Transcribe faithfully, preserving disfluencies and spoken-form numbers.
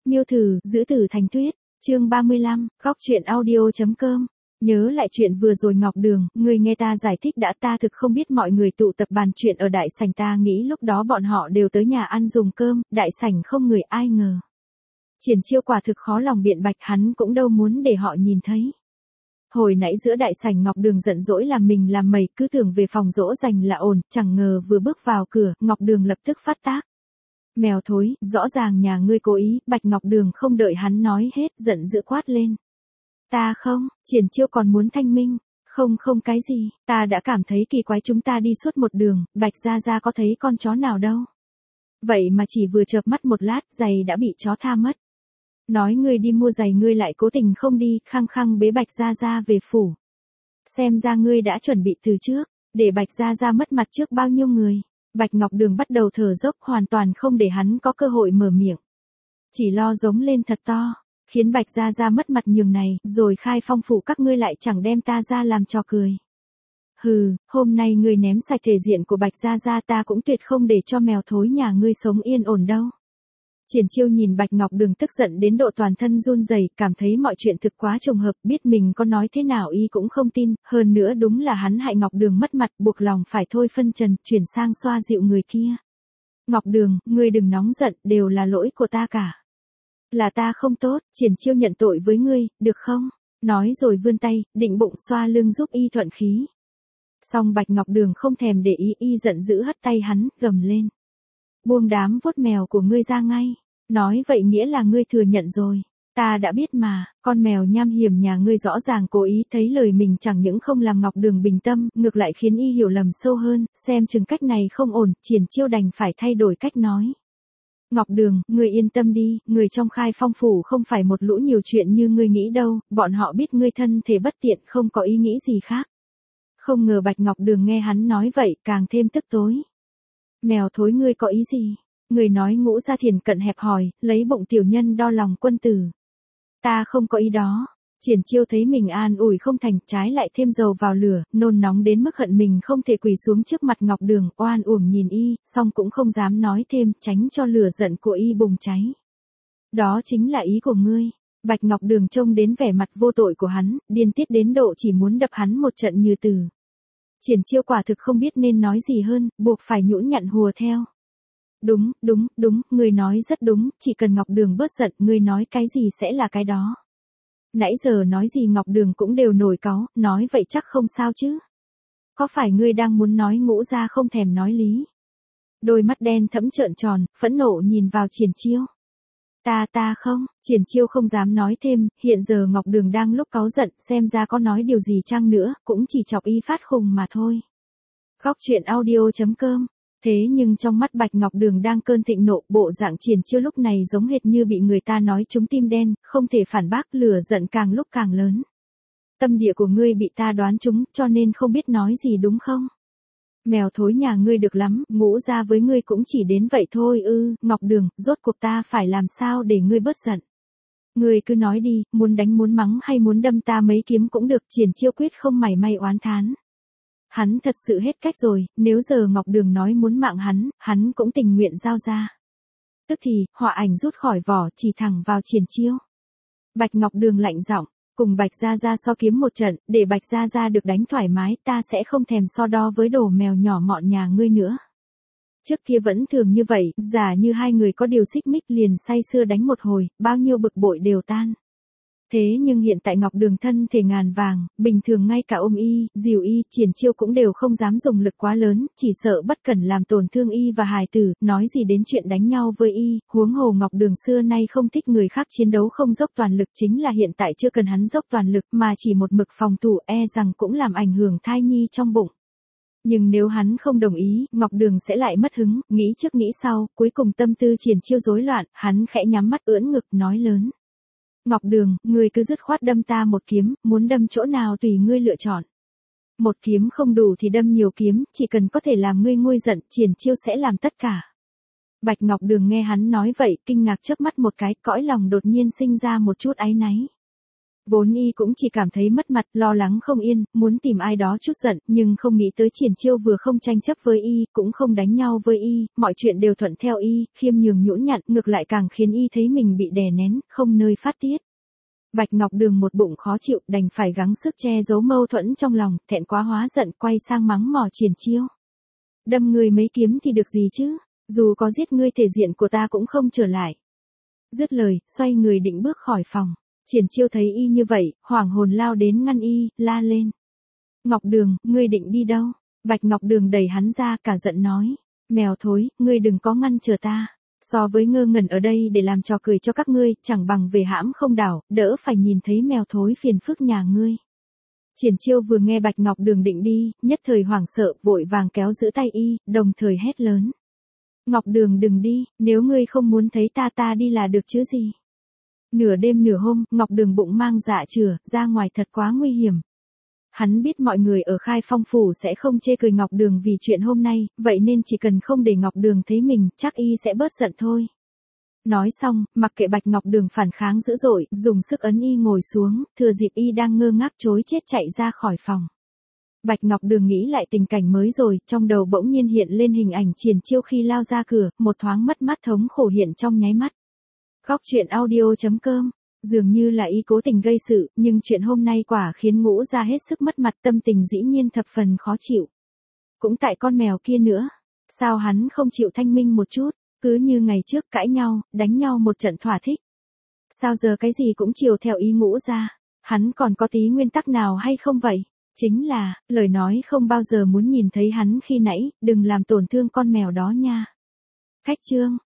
Miêu thử, giữ tử thành tuyết, chương ba mươi lăm, góc truyện audio.com. Nhớ lại chuyện vừa rồi Ngọc Đường, người nghe ta giải thích đã, ta thực không biết mọi người tụ tập bàn chuyện ở đại sảnh, ta nghĩ lúc đó bọn họ đều tới nhà ăn dùng cơm, đại sảnh không người, ai ngờ. Triển Chiêu quả thực khó lòng biện bạch, hắn cũng đâu muốn để họ nhìn thấy. Hồi nãy giữa đại sảnh Ngọc Đường giận dỗi làm mình làm mẩy, cứ tưởng về phòng dỗ dành là ổn, chẳng ngờ vừa bước vào cửa, Ngọc Đường lập tức phát tác. Mèo thối, rõ ràng nhà ngươi cố ý. Bạch Ngọc Đường không đợi hắn nói hết, giận dữ quát lên. Ta không, Triển Chiêu còn muốn thanh minh. Không không cái gì, ta đã cảm thấy kỳ quái, chúng ta đi suốt một đường, Bạch Gia Gia có thấy con chó nào đâu. Vậy mà chỉ vừa chợp mắt một lát, giày đã bị chó tha mất. Nói ngươi đi mua giày ngươi lại cố tình không đi, khăng khăng bế Bạch Gia Gia về phủ. Xem ra ngươi đã chuẩn bị từ trước, để Bạch Gia Gia mất mặt trước bao nhiêu người. Bạch Ngọc Đường bắt đầu thở dốc, hoàn toàn không để hắn có cơ hội mở miệng. Chỉ lo giống lên thật to, khiến Bạch Gia Gia mất mặt nhường này, rồi khai phong phủ các ngươi lại chẳng đem ta ra làm trò cười. Hừ, hôm nay ngươi ném sạch thể diện của Bạch Gia Gia, ta cũng tuyệt không để cho mèo thối nhà ngươi sống yên ổn đâu. Triển Chiêu nhìn Bạch Ngọc Đường tức giận đến độ toàn thân run rẩy, cảm thấy mọi chuyện thực quá trùng hợp, biết mình có nói thế nào y cũng không tin, hơn nữa đúng là hắn hại Ngọc Đường mất mặt, buộc lòng phải thôi phân trần, chuyển sang xoa dịu người kia. Ngọc Đường, ngươi đừng nóng giận, đều là lỗi của ta cả. Là ta không tốt, Triển Chiêu nhận tội với ngươi, được không? Nói rồi vươn tay, định bụng xoa lưng giúp y thuận khí. Song Bạch Ngọc Đường không thèm để ý, y giận dữ hất tay hắn, gầm lên. Buông đám vuốt mèo của ngươi ra ngay. Nói vậy nghĩa là ngươi thừa nhận rồi. Ta đã biết mà, con mèo nham hiểm nhà ngươi rõ ràng cố ý, thấy lời mình chẳng những không làm Ngọc Đường bình tâm, ngược lại khiến y hiểu lầm sâu hơn, xem chừng cách này không ổn, Triển Chiêu đành phải thay đổi cách nói. Ngọc Đường, ngươi yên tâm đi, người trong khai phong phủ không phải một lũ nhiều chuyện như ngươi nghĩ đâu, bọn họ biết ngươi thân thể bất tiện, không có ý nghĩ gì khác. Không ngờ Bạch Ngọc Đường nghe hắn nói vậy, càng thêm tức tối. Mèo thối, ngươi có ý gì? Người nói Ngũ Gia Thiền cận hẹp hòi, lấy bụng tiểu nhân đo lòng quân tử. Ta không có ý đó. Triển Chiêu thấy mình an ủi không thành, trái lại thêm dầu vào lửa, nôn nóng đến mức hận mình không thể quỳ xuống trước mặt Ngọc Đường, oan uổng nhìn y, song cũng không dám nói thêm, tránh cho lửa giận của y bùng cháy. Đó chính là ý của ngươi. Bạch Ngọc Đường trông đến vẻ mặt vô tội của hắn, điên tiết đến độ chỉ muốn đập hắn một trận như từ. Triển Chiêu quả thực không biết nên nói gì hơn, buộc phải nhũn nhặn hùa theo. Đúng, đúng, đúng, ngươi nói rất đúng, chỉ cần Ngọc Đường bớt giận, ngươi nói cái gì sẽ là cái đó. Nãy giờ nói gì Ngọc Đường cũng đều nổi cáu, nói vậy chắc không sao chứ. Có phải ngươi đang muốn nói Ngũ Gia không thèm nói lý? Đôi mắt đen thẫm trợn tròn, phẫn nộ nhìn vào Triển Chiêu. Ta ta không, Triển Chiêu không dám nói thêm, hiện giờ Ngọc Đường đang lúc cáu giận, xem ra có nói điều gì chăng nữa, cũng chỉ chọc y phát khùng mà thôi. Góc truyện audio.com. Thế nhưng trong mắt Bạch Ngọc Đường đang cơn thịnh nộ, bộ dạng Triển Chiêu lúc này giống hệt như bị người ta nói trúng tim đen, không thể phản bác, lửa giận càng lúc càng lớn. Tâm địa của ngươi bị ta đoán trúng, cho nên không biết nói gì đúng không? Mèo thối nhà ngươi được lắm, Ngũ Gia với ngươi cũng chỉ đến vậy thôi ư, Ngọc Đường, rốt cuộc ta phải làm sao để ngươi bớt giận? Ngươi cứ nói đi, muốn đánh muốn mắng hay muốn đâm ta mấy kiếm cũng được, Triển Chiêu quyết không mảy may oán thán. Hắn thật sự hết cách rồi, nếu giờ Ngọc Đường nói muốn mạng hắn, hắn cũng tình nguyện giao ra. Tức thì, họa ảnh rút khỏi vỏ, chỉ thẳng vào Triển Chiêu. Bạch Ngọc Đường lạnh giọng, cùng Bạch Gia Gia so kiếm một trận, để Bạch Gia Gia được đánh thoải mái, ta sẽ không thèm so đo với đồ mèo nhỏ mọn nhà ngươi nữa. Trước kia vẫn thường như vậy, giả như hai người có điều xích mích liền say sưa đánh một hồi, bao nhiêu bực bội đều tan. Thế nhưng hiện tại Ngọc Đường thân thể ngàn vàng, bình thường ngay cả ôm y, dìu y, Triển Chiêu cũng đều không dám dùng lực quá lớn, chỉ sợ bất cẩn làm tổn thương y và hài tử, nói gì đến chuyện đánh nhau với y, huống hồ Ngọc Đường xưa nay không thích người khác chiến đấu không dốc toàn lực, chính là hiện tại chưa cần hắn dốc toàn lực mà chỉ một mực phòng thủ, e rằng cũng làm ảnh hưởng thai nhi trong bụng. Nhưng nếu hắn không đồng ý, Ngọc Đường sẽ lại mất hứng, nghĩ trước nghĩ sau, cuối cùng tâm tư Triển Chiêu rối loạn, hắn khẽ nhắm mắt ưỡn ngực nói lớn. Ngọc Đường, ngươi cứ dứt khoát đâm ta một kiếm, muốn đâm chỗ nào tùy ngươi lựa chọn. Một kiếm không đủ thì đâm nhiều kiếm, chỉ cần có thể làm ngươi nguôi giận, Triển Chiêu sẽ làm tất cả. Bạch Ngọc Đường nghe hắn nói vậy, kinh ngạc chớp mắt một cái, cõi lòng đột nhiên sinh ra một chút áy náy. Vốn y cũng chỉ cảm thấy mất mặt, lo lắng không yên, muốn tìm ai đó chút giận, nhưng không nghĩ tới Triển Chiêu vừa không tranh chấp với y, cũng không đánh nhau với y, mọi chuyện đều thuận theo y, khiêm nhường nhũn nhặn, ngược lại càng khiến y thấy mình bị đè nén, không nơi phát tiết. Bạch Ngọc Đường một bụng khó chịu, đành phải gắng sức che giấu mâu thuẫn trong lòng, thẹn quá hóa giận, quay sang mắng mỏ Triển Chiêu. Đâm người mấy kiếm thì được gì chứ, dù có giết ngươi thể diện của ta cũng không trở lại. Dứt lời, xoay người định bước khỏi phòng. Triển Chiêu thấy y như vậy, hoảng hồn lao đến ngăn y, la lên. Ngọc Đường, ngươi định đi đâu? Bạch Ngọc Đường đẩy hắn ra, cả giận nói. Mèo thối, ngươi đừng có ngăn chờ ta. So với ngơ ngẩn ở đây để làm trò cười cho các ngươi, chẳng bằng về hãm không đảo, đỡ phải nhìn thấy mèo thối phiền phức nhà ngươi. Triển Chiêu vừa nghe Bạch Ngọc Đường định đi, nhất thời hoảng sợ, vội vàng kéo giữ tay y, đồng thời hét lớn. Ngọc Đường đừng đi, nếu ngươi không muốn thấy ta ta đi là được chứ gì. Nửa đêm nửa hôm, Ngọc Đường bụng mang dạ chửa, ra ngoài thật quá nguy hiểm. Hắn biết mọi người ở Khai Phong Phủ sẽ không chê cười Ngọc Đường vì chuyện hôm nay, vậy nên chỉ cần không để Ngọc Đường thấy mình, chắc y sẽ bớt giận thôi. Nói xong, mặc kệ Bạch Ngọc Đường phản kháng dữ dội, dùng sức ấn y ngồi xuống, thừa dịp y đang ngơ ngác chối chết chạy ra khỏi phòng. Bạch Ngọc Đường nghĩ lại tình cảnh mới rồi, trong đầu bỗng nhiên hiện lên hình ảnh Triển Chiêu khi lao ra cửa, một thoáng mất mát thống khổ hiện trong nháy mắt. Góc truyện audio chấm com, dường như là y cố tình gây sự, nhưng chuyện hôm nay quả khiến Ngũ Gia hết sức mất mặt, tâm tình dĩ nhiên thập phần khó chịu. Cũng tại con mèo kia nữa, sao hắn không chịu thanh minh một chút, cứ như ngày trước cãi nhau, đánh nhau một trận thỏa thích. Sao giờ cái gì cũng chiều theo ý Ngũ Gia, hắn còn có tí nguyên tắc nào hay không vậy? Chính là, lời nói không bao giờ muốn nhìn thấy hắn khi nãy, đừng làm tổn thương con mèo đó nha. Cách chương